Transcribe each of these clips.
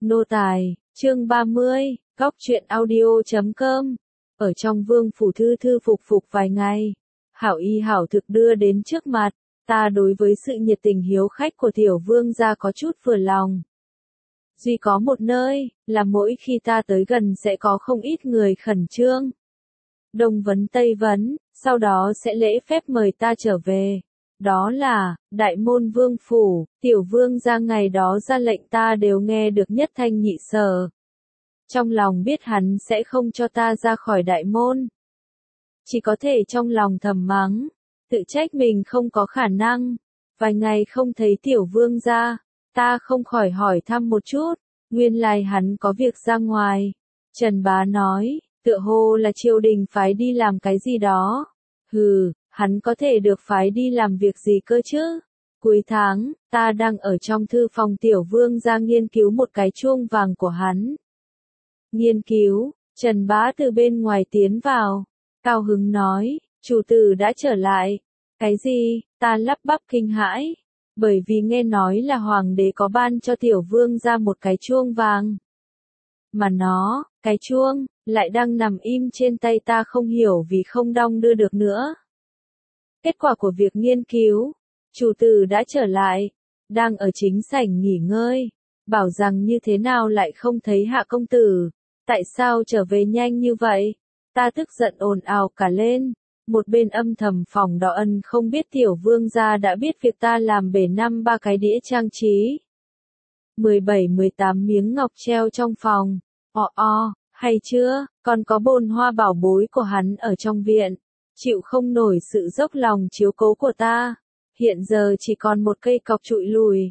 Nô tài, chương 30, Góc truyện audio.com. Ở trong vương phủ thư thư phục phục vài ngày, hảo y hảo thực đưa đến trước mặt, ta đối với sự nhiệt tình hiếu khách của tiểu vương gia có chút vừa lòng. Duy có một nơi, là mỗi khi ta tới gần sẽ có không ít người khẩn trương. Đông vấn Tây vấn, sau đó sẽ lễ phép mời ta trở về. Đó là, Đại Môn Vương Phủ, tiểu vương gia ngày đó ra lệnh ta đều nghe được nhất thanh nhị sở. Trong lòng biết hắn sẽ không cho ta ra khỏi đại môn. Chỉ có thể trong lòng thầm mắng, tự trách mình không có khả năng. Vài ngày không thấy tiểu vương gia, ta không khỏi hỏi thăm một chút, nguyên lai hắn có việc ra ngoài. Trần Bá nói, tựa hồ là triều đình phái đi làm cái gì đó. Hừ, hắn có thể được phái đi làm việc gì cơ chứ? Cuối tháng, ta đang ở trong thư phòng tiểu vương gia nghiên cứu một cái chuông vàng của hắn. Nghiên cứu, Trần Bá từ bên ngoài tiến vào, cao hứng nói, chủ tử đã trở lại. Cái gì? Ta lắp bắp kinh hãi, bởi vì nghe nói là hoàng đế có ban cho tiểu vương gia một cái chuông vàng. Mà nó, cái chuông, lại đang nằm im trên tay ta không hiểu vì không đong đưa được nữa. Kết quả của việc nghiên cứu, chủ tử đã trở lại, đang ở chính sảnh nghỉ ngơi, bảo rằng như thế nào lại không thấy hạ công tử, tại sao trở về nhanh như vậy, ta tức giận ồn ào cả lên, một bên âm thầm phòng đỏ ân không biết tiểu vương gia đã biết việc ta làm bể 5-3 cái đĩa trang trí. 17-18 miếng ngọc treo trong phòng, hay chưa, còn có bồn hoa bảo bối của hắn ở trong viện. Chịu không nổi sự dốc lòng chiếu cố của ta, hiện giờ chỉ còn một cây cọc trụi lùi.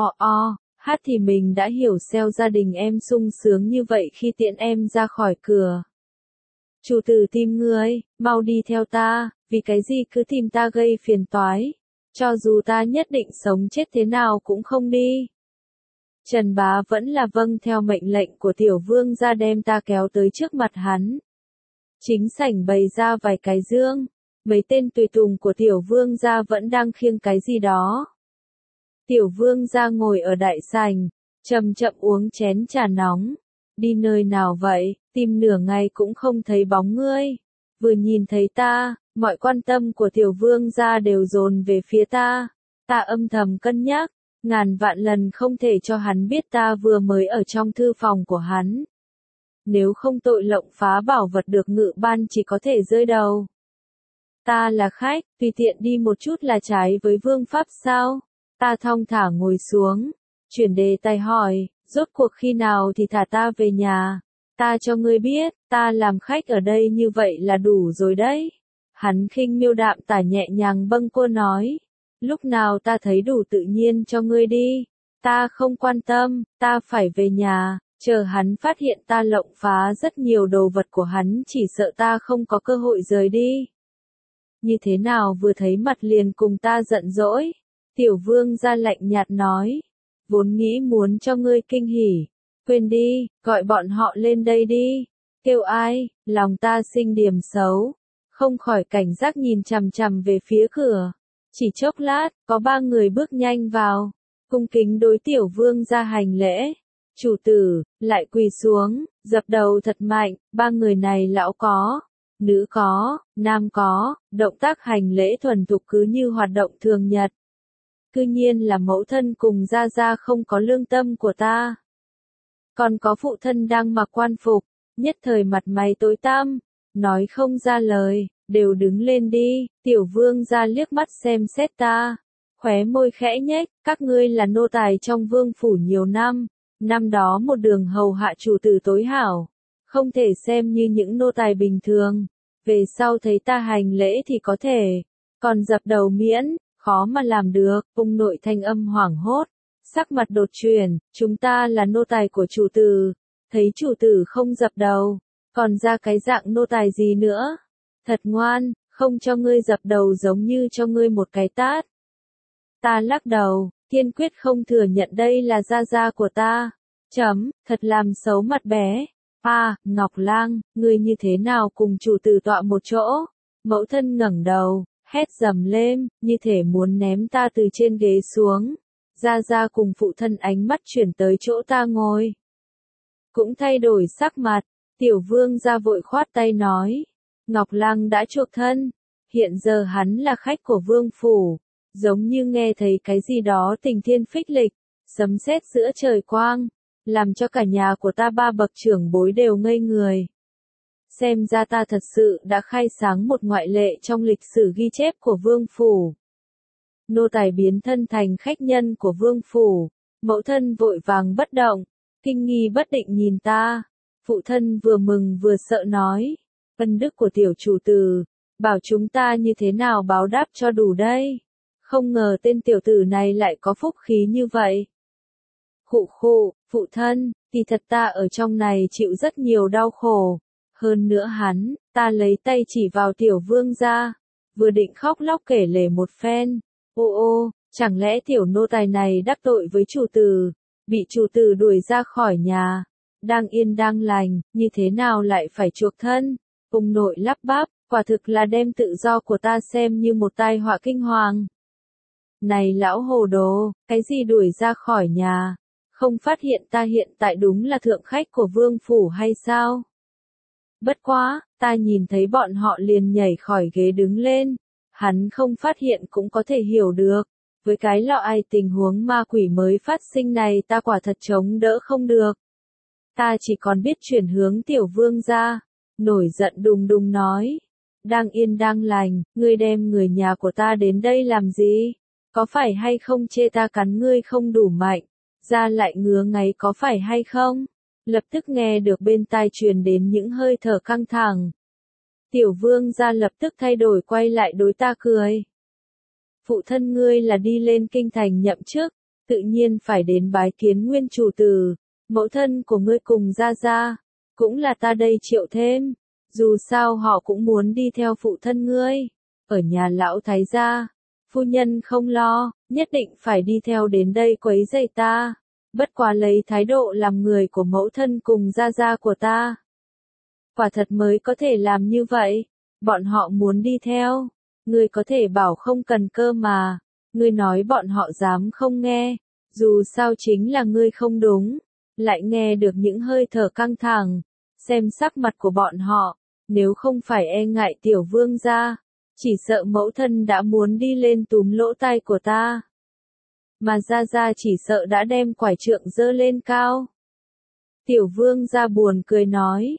Hát thì mình đã hiểu xeo gia đình em sung sướng như vậy khi tiễn em ra khỏi cửa. Chủ tử tìm ngươi, mau đi theo ta, vì cái gì cứ tìm ta gây phiền toái, cho dù ta nhất định sống chết thế nào cũng không đi. Trần Bá vẫn là vâng theo mệnh lệnh của tiểu vương gia đem ta kéo tới trước mặt hắn. Chính sảnh bày ra vài cái dương, mấy tên tùy tùng của tiểu vương gia vẫn đang khiêng cái gì đó. Tiểu vương gia ngồi ở đại sảnh, chậm chậm uống chén trà nóng. Đi nơi nào vậy, tìm nửa ngày cũng không thấy bóng ngươi. Vừa nhìn thấy ta, mọi quan tâm của tiểu vương gia đều dồn về phía ta. Ta âm thầm cân nhắc, ngàn vạn lần không thể cho hắn biết ta vừa mới ở trong thư phòng của hắn. Nếu không tội lộng phá bảo vật được ngự ban chỉ có thể rơi đầu. Ta là khách, tùy tiện đi một chút là trái với vương pháp sao? Ta thong thả ngồi xuống, chuyển đề tài hỏi, rốt cuộc khi nào thì thả ta về nhà? Ta cho ngươi biết, ta làm khách ở đây như vậy là đủ rồi đấy. Hắn khinh miêu đạm tả nhẹ nhàng bâng quơ nói, lúc nào ta thấy đủ tự nhiên cho ngươi đi. Ta không quan tâm, ta phải về nhà. Chờ hắn phát hiện ta lộng phá rất nhiều đồ vật của hắn chỉ sợ ta không có cơ hội rời đi. Như thế nào vừa thấy mặt liền cùng ta giận dỗi. Tiểu vương gia lạnh nhạt nói. Vốn nghĩ muốn cho ngươi kinh hỉ. Quên đi, gọi bọn họ lên đây đi. Kêu ai, lòng ta sinh điểm xấu. Không khỏi cảnh giác nhìn chằm chằm về phía cửa. Chỉ chốc lát, có 3 người bước nhanh vào. Cung kính đối tiểu vương gia hành lễ. Chủ tử, lại quỳ xuống, dập đầu thật mạnh, 3 người này lão có, nữ có, nam có, động tác hành lễ thuần thục cứ như hoạt động thường nhật. Cư nhiên là mẫu thân cùng gia gia không có lương tâm của ta. Còn có phụ thân đang mặc quan phục, nhất thời mặt mày tối tăm, nói không ra lời, đều đứng lên đi, tiểu vương gia liếc mắt xem xét ta, khóe môi khẽ nhếch, các ngươi là nô tài trong vương phủ nhiều năm. Năm đó một đường hầu hạ chủ tử tối hảo, không thể xem như những nô tài bình thường, về sau thấy ta hành lễ thì có thể, còn dập đầu miễn, khó mà làm được, ông nội thanh âm hoảng hốt, sắc mặt đột chuyển, chúng ta là nô tài của chủ tử, thấy chủ tử không dập đầu, còn ra cái dạng nô tài gì nữa, thật ngoan, không cho ngươi dập đầu giống như cho ngươi một cái tát. Ta lắc đầu. Kiên quyết không thừa nhận đây là gia gia của ta. Thật làm xấu mặt bé. Ngọc Lang, ngươi như thế nào cùng chủ tử tọa một chỗ? Mẫu thân ngẩng đầu, hét dầm lên, như thể muốn ném ta từ trên ghế xuống. Gia gia cùng phụ thân ánh mắt chuyển tới chỗ ta ngồi. cũng thay đổi sắc mặt. Tiểu vương gia vội khoát tay nói, Ngọc Lăng đã chuộc thân, hiện giờ hắn là khách của vương phủ, giống như nghe thấy cái gì đó tình thiên phích lịch, sấm sét giữa trời quang, làm cho cả nhà của ta ba bậc trưởng bối đều ngây người. Xem ra ta thật sự đã khai sáng một ngoại lệ trong lịch sử ghi chép của vương phủ. Nô tài biến thân thành khách nhân của vương phủ, mẫu thân vội vàng bất động, kinh nghi bất định nhìn ta. Phụ thân vừa mừng vừa sợ nói, ân đức của tiểu chủ tử, bảo chúng ta như thế nào báo đáp cho đủ đây. Không ngờ tên tiểu tử này lại có phúc khí như vậy. Khụ khụ, phụ thân, thì thật ta ở trong này chịu rất nhiều đau khổ. Hơn nữa hắn, ta lấy tay chỉ vào tiểu vương gia, vừa định khóc lóc kể lể một phen. Ô, chẳng lẽ tiểu nô tài này đắc tội với chủ tử, bị chủ tử đuổi ra khỏi nhà, đang yên đang lành, như thế nào lại phải chuộc thân? Ông nội lắp bắp, quả thực là đem tự do của ta xem như một tai họa kinh hoàng. Này lão hồ đồ, cái gì đuổi ra khỏi nhà? Không phát hiện ta hiện tại đúng là thượng khách của vương phủ hay sao? Bất quá, ta nhìn thấy bọn họ liền nhảy khỏi ghế đứng lên. Hắn không phát hiện cũng có thể hiểu được. Với cái lọ ai tình huống ma quỷ mới phát sinh này ta quả thật chống đỡ không được. Ta chỉ còn biết chuyển hướng tiểu vương ra. Nổi giận đùng đùng nói. Đang yên đang lành, ngươi đem người nhà của ta đến đây làm gì? Có phải hay không chê ta cắn ngươi không đủ mạnh? Da lại ngứa ngáy có phải hay không? Lập tức nghe được bên tai truyền đến những hơi thở căng thẳng. Tiểu vương gia lập tức thay đổi quay lại đối ta cười. Phụ thân ngươi là đi lên kinh thành nhậm chức, tự nhiên phải đến bái kiến nguyên chủ tử, mẫu thân của ngươi cùng gia, cũng là ta đây triệu thêm, dù sao họ cũng muốn đi theo phụ thân ngươi, ở nhà lão thái gia, phu nhân không lo, nhất định phải đi theo đến đây quấy rầy ta, bất quá lấy thái độ làm người của mẫu thân cùng gia của ta. Quả thật mới có thể làm như vậy, bọn họ muốn đi theo, ngươi có thể bảo không cần cơ mà, ngươi nói bọn họ dám không nghe, dù sao chính là ngươi không đúng, lại nghe được những hơi thở căng thẳng, xem sắc mặt của bọn họ, nếu không phải e ngại tiểu vương gia, chỉ sợ mẫu thân đã muốn đi lên túm lỗ tai của ta. Mà gia chỉ sợ đã đem quải trượng giơ lên cao. Tiểu vương gia buồn cười nói.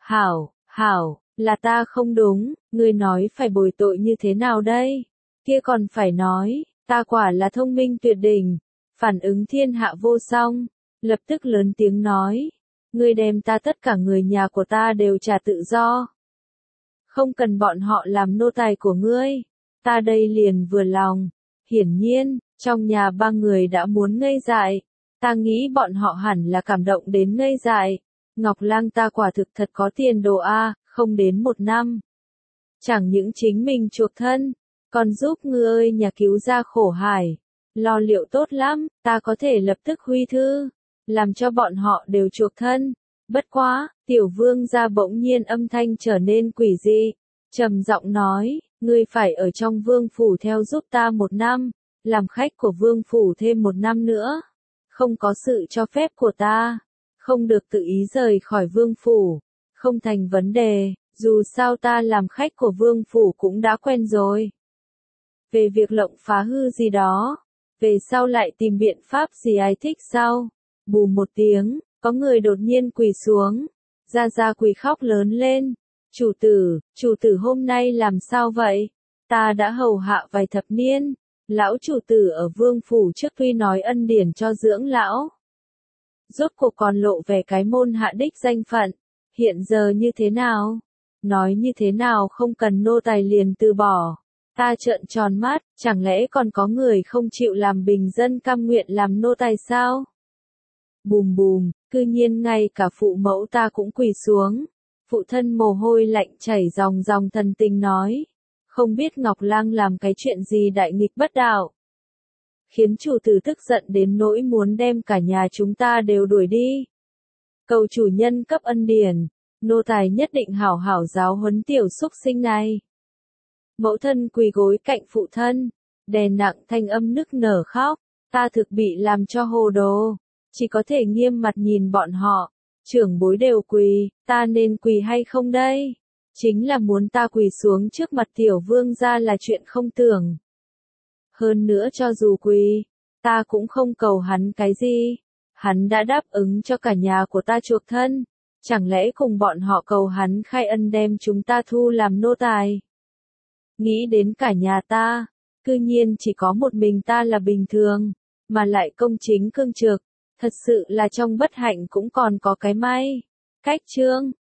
Hảo, là ta không đúng, ngươi nói phải bồi tội như thế nào đây? Kia còn phải nói, ta quả là thông minh tuyệt đỉnh, phản ứng thiên hạ vô song, lập tức lớn tiếng nói, ngươi đem ta tất cả người nhà của ta đều trả tự do. Không cần bọn họ làm nô tài của ngươi, ta đây liền vừa lòng. Hiển nhiên, trong nhà ba người đã muốn ngây dại, ta nghĩ bọn họ hẳn là cảm động đến ngây dại. Ngọc Lang ta quả thực thật có tiền đồ a, không đến 1 năm. Chẳng những chính mình chuộc thân, còn giúp ngươi nhà cứu ra khổ hải. Lo liệu tốt lắm, ta có thể lập tức huy thư, làm cho bọn họ đều chuộc thân. Bất quá, tiểu vương gia bỗng nhiên âm thanh trở nên quỷ dị, trầm giọng nói, ngươi phải ở trong vương phủ theo giúp ta 1 năm, làm khách của vương phủ thêm 1 năm nữa. Không có sự cho phép của ta, không được tự ý rời khỏi vương phủ, không thành vấn đề, dù sao ta làm khách của vương phủ cũng đã quen rồi. Về việc lộng phá hư gì đó, về sau lại tìm biện pháp gì ai thích sau. Bù một tiếng, có người đột nhiên quỳ xuống, gia quỳ khóc lớn lên. Chủ tử hôm nay làm sao vậy? Ta đã hầu hạ vài thập niên, lão chủ tử ở vương phủ trước tuy nói ân điển cho dưỡng lão. Rốt cuộc còn lộ vẻ cái môn hạ đích danh phận, hiện giờ như thế nào? Nói như thế nào không cần nô tài liền từ bỏ. Ta trợn tròn mắt, chẳng lẽ còn có người không chịu làm bình dân cam nguyện làm nô tài sao? Bùm, cư nhiên ngay cả phụ mẫu ta cũng quỳ xuống. Phụ thân mồ hôi lạnh chảy ròng ròng thần tình nói. Không biết Ngọc Lang làm cái chuyện gì đại nghịch bất đạo. Khiến chủ tử tức giận đến nỗi muốn đem cả nhà chúng ta đều đuổi đi. Cầu chủ nhân cấp ân điển, nô tài nhất định hảo hảo giáo huấn tiểu xúc sinh này. Mẫu thân quỳ gối cạnh phụ thân, đè nặng thanh âm nức nở khóc, ta thực bị làm cho hồ đồ, chỉ có thể nghiêm mặt nhìn bọn họ, Trưởng bối đều quỳ, ta nên quỳ hay không đây? Chính là muốn ta quỳ xuống trước mặt tiểu vương gia là chuyện không tưởng. Hơn nữa cho dù quỳ, ta cũng không cầu hắn cái gì. Hắn đã đáp ứng cho cả nhà của ta chuộc thân. Chẳng lẽ cùng bọn họ cầu hắn khai ân đem chúng ta thu làm nô tài? Nghĩ đến cả nhà ta, cư nhiên chỉ có một mình ta là bình thường, mà lại công chính cương trực. Thật sự là trong bất hạnh cũng còn có cái may. Cách chương